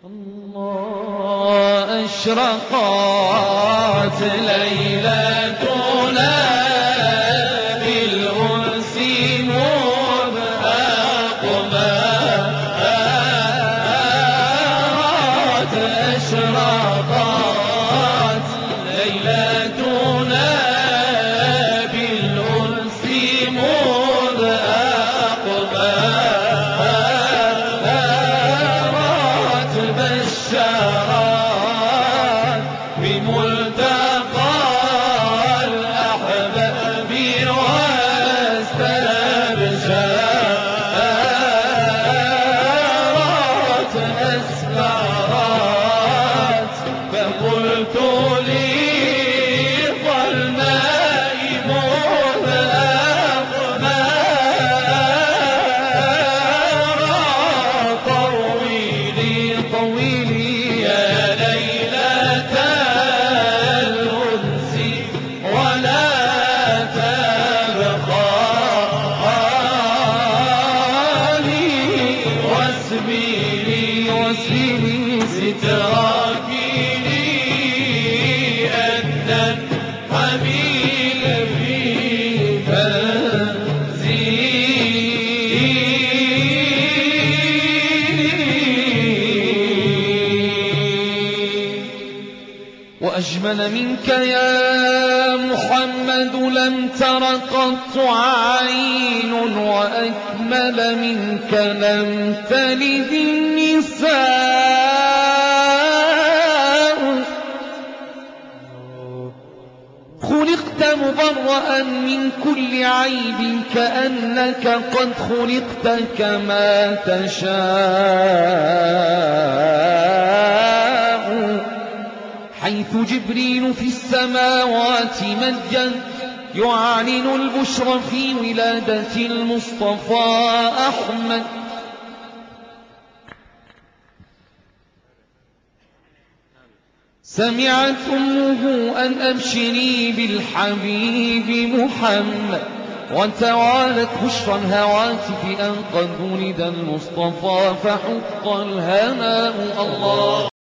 الله أشرقت ليلتنا بالأنس مبأقمات أشرقت ليلتنا بالأنس مبأقمات بشرت بملتقى الأحباب واستبشرت أسفرت فقلت لي ظلماء مبأقمات طويلي يا ليلة الأنس ولا تبخالي واسبيلي ستراكيني أن الحميل في وأجمل منك يا محمد لم تر قط عين وأكمل منك لم تلد النساء خلقت مبرأ من كل عيب كأنك قد خلقت كما تشاء حيث جبريل في السماوات مجد يعلن البشر في ولادة المصطفى أحمد سمعت أمه أن أبشري بالحبيب محمد وتوالت بشرى الهواتف أن قد ولد المصطفى فحق الهناء الله